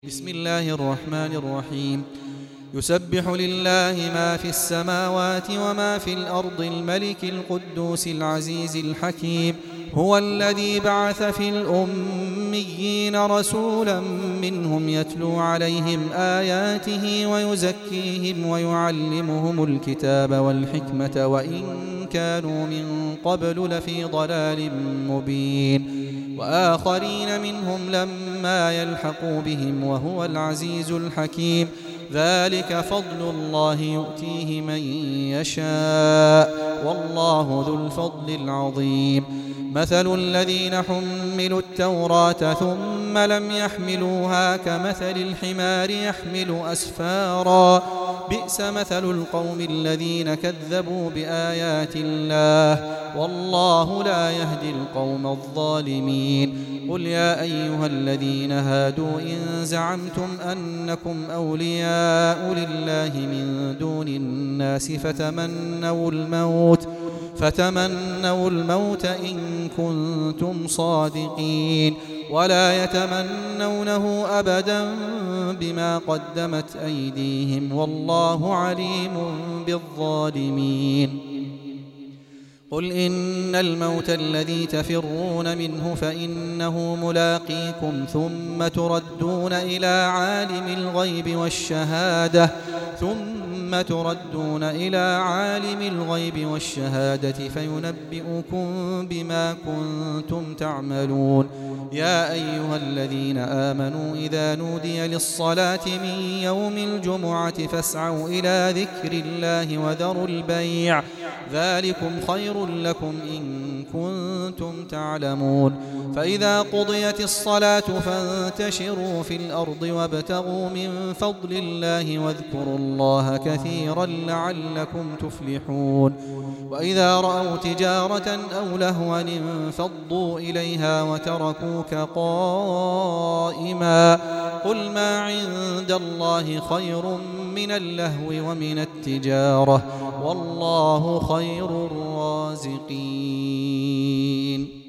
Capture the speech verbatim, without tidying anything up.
بسم الله الرحمن الرحيم. يسبح لله ما في السماوات وما في الأرض الملك القدوس العزيز الحكيم. هو الذي بعث في الأميين رسولا منهم يتلو عليهم آياته ويزكيهم ويعلمهم الكتاب والحكمة وإن كانوا من قبل لفي ضلال مبين، وآخرين منهم لما يلحقوا بهم وهو العزيز الحكيم. ذلك فضل الله يؤتيه من يشاء والله ذو الفضل العظيم. مثل الذين حملوا التوراة ثم لم يحملوها كمثل الحمار يحمل أسفارا، بئس مثل القوم الذين كذبوا بآيات الله والله لا يهدي القوم الظالمين. قل يا أيها الذين هادوا إن زعمتم أنكم أولياء لله من دون الناس فتمنوا الموت فتمنوا الموت إن كنتم صادقين ولا يتمنونه أبدا بما قدمت أيديهم والله عليم بالظالمين. قل إن الموت الذي تفرون منه فإنه ملاقيكم ثم تردون إلى عالم الغيب والشهادة ثم تردون إلى عالم الغيب والشهادة فينبئكم بما كنتم تعملون. يا أيها الذين آمنوا إذا نودي للصلاة من يوم الجمعة فاسعوا إلى ذكر الله وذروا البيع ذلكم خير لكم إن كنتم تعلمون. فإذا قضيت الصلاة فانتشروا في الأرض وابتغوا من فضل الله واذكروا الله كثيرا لعلكم تفلحون. وإذا رأوا تجارة أو لهوا انفضوا إليها وتركوك قائما قل ما عند الله خير من اللهو ومن التجارة والله خير الرازقين.